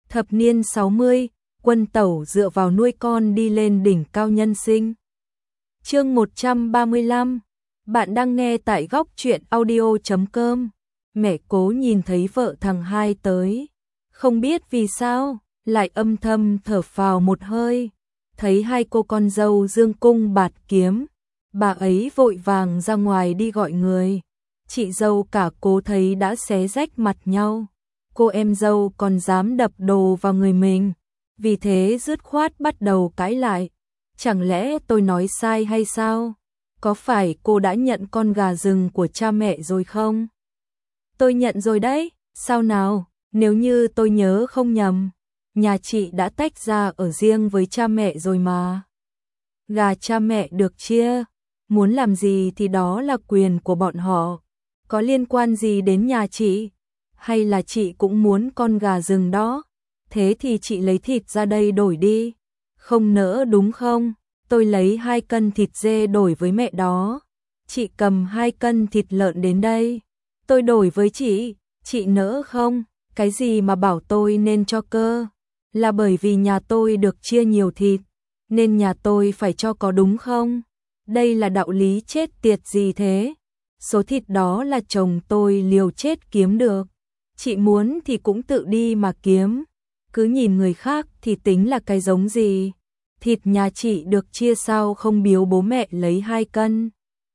Thập niên 60, Quân Tẩu dựa vào nuôi con đi lên đỉnh cao nhân sinh. Chương 135. Bạn đang nghe tại góc truyện audio.com. Mẹ Cố nhìn thấy vợ thằng Hai tới, không biết vì sao, lại âm thầm thở phào một hơi. Thấy hai cô con dâu dương cung bạt kiếm, bà ấy vội vàng ra ngoài đi gọi người. Chị dâu cả Cố thấy đã xé rách mặt nhau. Cô em dâu còn dám đập đồ vào người mình, vì thế dứt khoát bắt đầu cãi lại. Chẳng lẽ tôi nói sai hay sao? Có phải cô đã nhận con gà rừng của cha mẹ rồi không? Tôi nhận rồi đấy, sao nào? Nếu như tôi nhớ không nhầm, nhà chị đã tách ra ở riêng với cha mẹ rồi mà. Gà cha mẹ được chia, muốn làm gì thì đó là quyền của bọn họ, có liên quan gì đến nhà chị? Hay là chị cũng muốn con gà rừng đó? Thế thì chị lấy thịt ra đây đổi đi. Không nỡ đúng không? Tôi lấy 2 cân thịt dê đổi với mẹ đó. Chị cầm 2 cân thịt lợn đến đây. Tôi đổi với chị nỡ không? Cái gì mà bảo tôi nên cho cơ? Là bởi vì nhà tôi được chia nhiều thịt, nên nhà tôi phải cho có đúng không? Đây là đạo lý chết tiệt gì thế? Số thịt đó là chồng tôi liều chết kiếm được. Chị muốn thì cũng tự đi mà kiếm. Cứ nhìn người khác thì tính là cái giống gì? Thịt nhà chị được chia sao không biếu bố mẹ lấy 2 cân?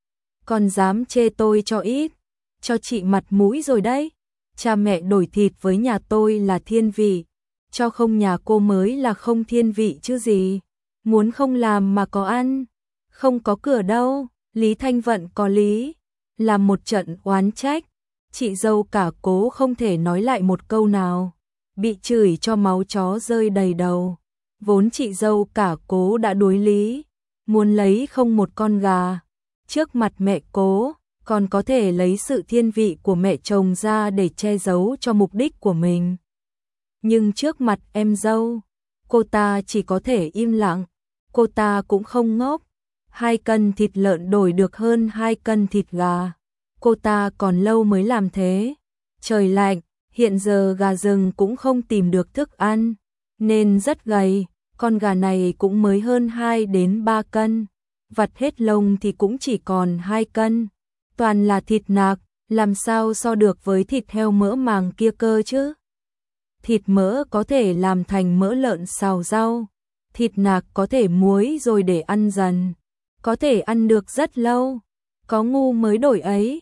Còn dám chê tôi cho ít, cho chị mặt mũi rồi đấy. Cha mẹ đổi thịt với nhà tôi là thiên vị, cho không nhà cô mới là không thiên vị chứ gì. Muốn không làm mà có ăn, không có cửa đâu. Lý Thanh Vận có lý, làm một trận oán trách. Chị dâu cả Cố không thể nói lại một câu nào, bị chửi cho máu chó rơi đầy đầu. Vốn chị dâu cả Cố đã đối lý, muốn lấy không một con gà. Trước mặt mẹ Cố, còn có thể lấy sự thiên vị của mẹ chồng ra để che giấu cho mục đích của mình. Nhưng trước mặt em dâu, cô ta chỉ có thể im lặng. Cô ta cũng không ngốc. 2 cân thịt lợn đổi được hơn 2 cân thịt gà. Cô ta còn lâu mới làm thế. Trời lạnh, hiện giờ gà rừng cũng không tìm được thức ăn, nên rất gầy. Con gà này cũng mới hơn 2 đến 3 cân. Vặt hết lông thì cũng chỉ còn 2 cân. Toàn là thịt nạc, làm sao so được với thịt heo mỡ màng kia cơ chứ? Thịt mỡ có thể làm thành mỡ lợn xào rau. Thịt nạc có thể muối rồi để ăn dần, có thể ăn được rất lâu. Có ngu mới đổi ấy.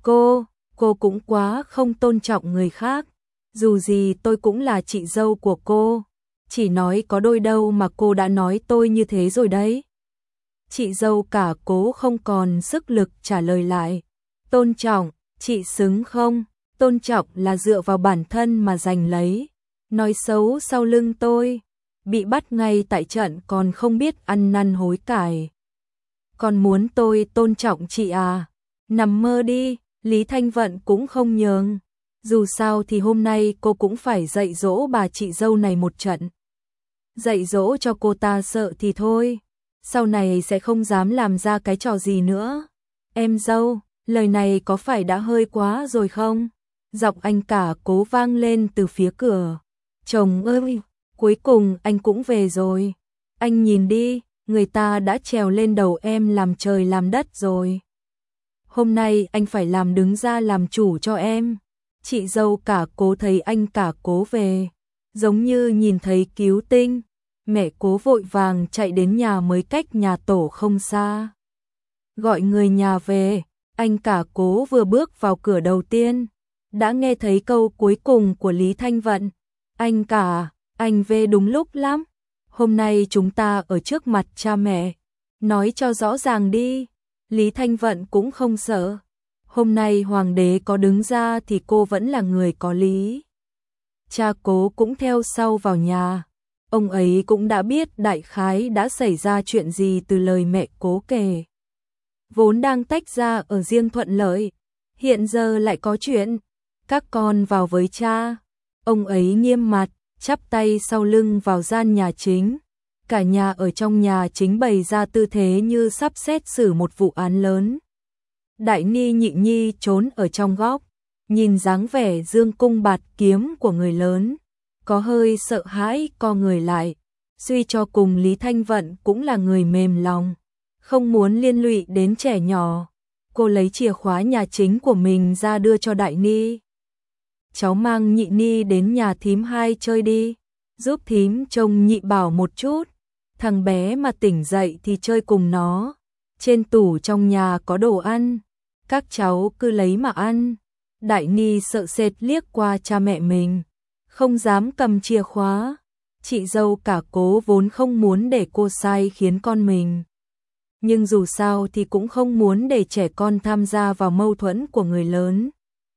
Cô cũng quá không tôn trọng người khác. Dù gì tôi cũng là chị dâu của cô. Chỉ nói có đôi đâu mà cô đã nói tôi như thế rồi đấy. Chị dâu cả Cố không còn sức lực trả lời lại. Tôn trọng, chị xứng không? Tôn trọng là dựa vào bản thân mà giành lấy. Nói xấu sau lưng tôi, bị bắt ngay tại trận còn không biết ăn năn hối cải. Còn muốn tôi tôn trọng chị à? Nằm mơ đi. Lý Thanh Vận cũng không nhường. Dù sao thì hôm nay cô cũng phải dạy dỗ bà chị dâu này một trận. Dạy dỗ cho cô ta sợ thì thôi, sau này sẽ không dám làm ra cái trò gì nữa. Em dâu, lời này có phải đã hơi quá rồi không? Giọng anh cả Cố vang lên từ phía cửa. Chồng ơi, cuối cùng anh cũng về rồi. Anh nhìn đi, người ta đã trèo lên đầu em làm trời làm đất rồi. Hôm nay anh phải làm đứng ra làm chủ cho em. Chị dâu cả Cố thấy anh cả Cố về, giống như nhìn thấy cứu tinh. Mẹ Cố vội vàng chạy đến nhà mới cách nhà tổ không xa. Gọi người nhà về, anh cả Cố vừa bước vào cửa đầu tiên, đã nghe thấy câu cuối cùng của Lý Thanh Vận. Anh cả, anh về đúng lúc lắm. Hôm nay chúng ta ở trước mặt cha mẹ. Nói cho rõ ràng đi. Lý Thanh Vận cũng không sợ. Hôm nay hoàng đế có đứng ra thì cô vẫn là người có lý. Cha Cố cũng theo sau vào nhà. Ông ấy cũng đã biết đại khái đã xảy ra chuyện gì từ lời mẹ Cố kể. Vốn đang tách ra ở riêng thuận lợi, hiện giờ lại có chuyện. Các con vào với cha. Ông ấy nghiêm mặt, chắp tay sau lưng vào gian nhà chính. Cả nhà ở trong nhà chính bày ra tư thế như sắp xét xử một vụ án lớn. Đại Ni Nhị Nhi trốn ở trong góc, nhìn dáng vẻ dương cung bạt kiếm của người lớn, có hơi sợ hãi co người lại. Suy cho cùng Lý Thanh Vận cũng là người mềm lòng, không muốn liên lụy đến trẻ nhỏ. Cô lấy chìa khóa nhà chính của mình ra đưa cho Đại Ni. Cháu mang Nhị Ni đến nhà thím hai chơi đi, giúp thím trông Nhị Bảo một chút. Thằng bé mà tỉnh dậy thì chơi cùng nó. Trên tủ trong nhà có đồ ăn, các cháu cứ lấy mà ăn. Đại Ni sợ sệt liếc qua cha mẹ mình, không dám cầm chìa khóa. Chị dâu cả Cố vốn không muốn để cô sai khiến con mình, nhưng dù sao thì cũng không muốn để trẻ con tham gia vào mâu thuẫn của người lớn.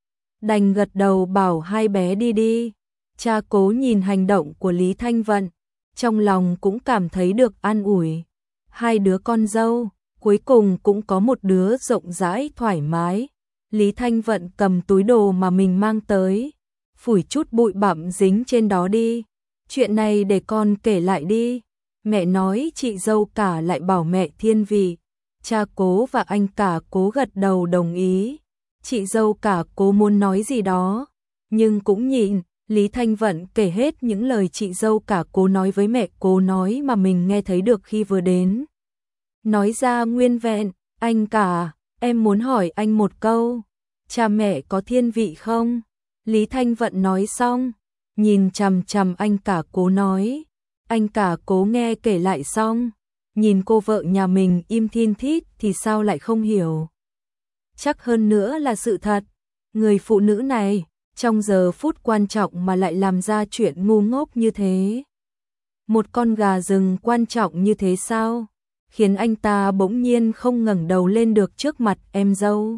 Đành gật đầu bảo hai bé đi đi. Cha Cố nhìn hành động của Lý Thanh Vận, trong lòng cũng cảm thấy được an ủi. Hai đứa con dâu, cuối cùng cũng có một đứa rộng rãi thoải mái. Lý Thanh Vận cầm túi đồ mà mình mang tới, phủi chút bụi bặm dính trên đó đi. Chuyện này để con kể lại đi. Mẹ nói chị dâu cả lại bảo mẹ thiên vị. Cha Cố và anh cả Cố gật đầu đồng ý. Chị dâu cả Cố muốn nói gì đó, nhưng cũng nhịn. Lý Thanh Vận kể hết những lời chị dâu cả Cố nói với mẹ Cố nói mà mình nghe thấy được khi vừa đến. Nói ra nguyên vẹn. Anh cả, em muốn hỏi anh một câu, cha mẹ có thiên vị không? Lý Thanh Vận nói xong, nhìn chằm chằm anh cả Cố nói. Anh cả Cố nghe kể lại xong, nhìn cô vợ nhà mình im thin thít thì sao lại không hiểu. Chắc hơn nữa là sự thật, người phụ nữ này trong giờ phút quan trọng mà lại làm ra chuyện ngu ngốc như thế. Một con gà rừng quan trọng như thế sao? Khiến anh ta bỗng nhiên không ngẩng đầu lên được trước mặt em dâu.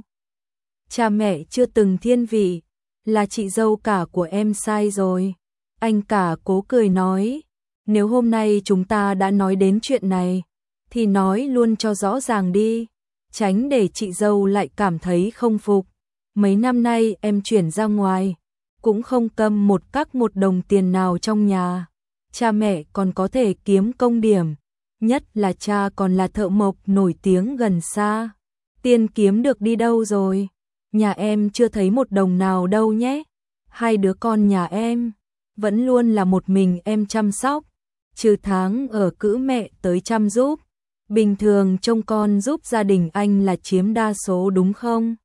Cha mẹ chưa từng thiên vị, là chị dâu cả của em sai rồi. Anh cả Cố cười nói, nếu hôm nay chúng ta đã nói đến chuyện này, thì nói luôn cho rõ ràng đi, tránh để chị dâu lại cảm thấy không phục. Mấy năm nay em chuyển ra ngoài, cũng không cầm một cắc một đồng tiền nào trong nhà. Cha mẹ còn có thể kiếm công điểm, nhất là cha còn là thợ mộc nổi tiếng gần xa. Tiền kiếm được đi đâu rồi? Nhà em chưa thấy một đồng nào đâu nhé. Hai đứa con nhà em vẫn luôn là một mình em chăm sóc, trừ tháng ở cữ mẹ tới chăm giúp. Bình thường trông con giúp gia đình anh là chiếm đa số đúng không?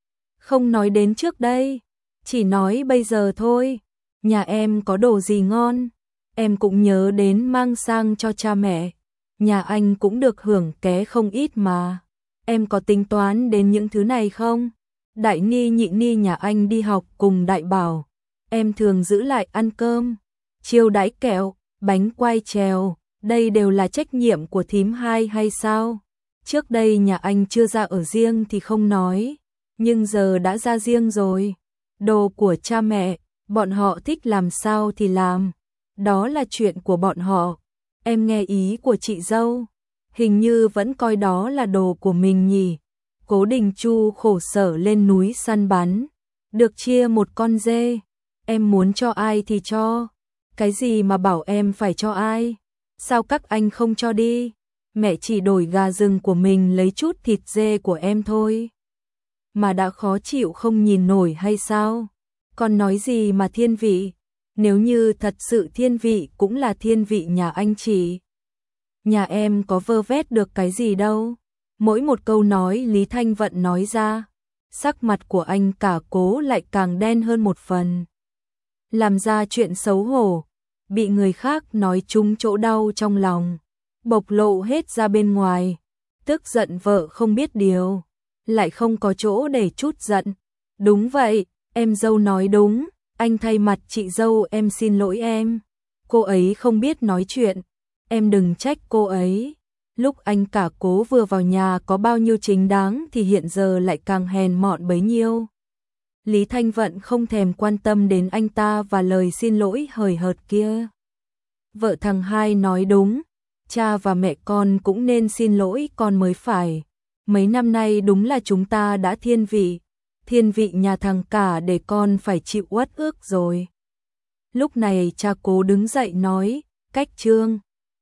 Không nói đến trước đây, chỉ nói bây giờ thôi. Nhà em có đồ gì ngon, em cũng nhớ đến mang sang cho cha mẹ. Nhà anh cũng được hưởng ké không ít mà. Em có tính toán đến những thứ này không? Đại Ni Nhị Ni nhà anh đi học cùng Đại Bảo, em thường giữ lại ăn cơm, chiêu đãi kẹo, bánh quai trèo, đây đều là trách nhiệm của thím hai hay sao? Trước đây nhà anh chưa ra ở riêng thì không nói, nhưng giờ đã ra riêng rồi. Đồ của cha mẹ, bọn họ thích làm sao thì làm, đó là chuyện của bọn họ. Em nghe ý của chị dâu, hình như vẫn coi đó là đồ của mình nhỉ. Cố Đình Chu khổ sở lên núi săn bắn, được chia một con dê, em muốn cho ai thì cho. Cái gì mà bảo em phải cho ai? Sao các anh không cho đi? Mẹ chỉ đổi gà rừng của mình lấy chút thịt dê của em thôi. Mà đã khó chịu không nhìn nổi hay sao? Còn nói gì mà thiên vị? Nếu như thật sự thiên vị cũng là thiên vị nhà anh chị. Nhà em có vơ vét được cái gì đâu. Mỗi một câu nói Lý Thanh Vận nói ra, sắc mặt của anh cả Cố lại càng đen hơn một phần. Làm ra chuyện xấu hổ, bị người khác nói trúng chỗ đau trong lòng, bộc lộ hết ra bên ngoài. Tức giận vợ không biết điều, lại không có chỗ để trút giận. Đúng vậy, em dâu nói đúng, anh thay mặt chị dâu em xin lỗi em. Cô ấy không biết nói chuyện, em đừng trách cô ấy. Lúc anh cả Cố vừa vào nhà có bao nhiêu chính đáng thì hiện giờ lại càng hèn mọn bấy nhiêu. Lý Thanh Vận không thèm quan tâm đến anh ta và lời xin lỗi hời hợt kia. Vợ thằng hai nói đúng, cha và mẹ con cũng nên xin lỗi con mới phải. Mấy năm nay đúng là chúng ta đã thiên vị nhà thằng cả để con phải chịu uất ức rồi. Lúc này cha Cố đứng dậy nói, cách Trương.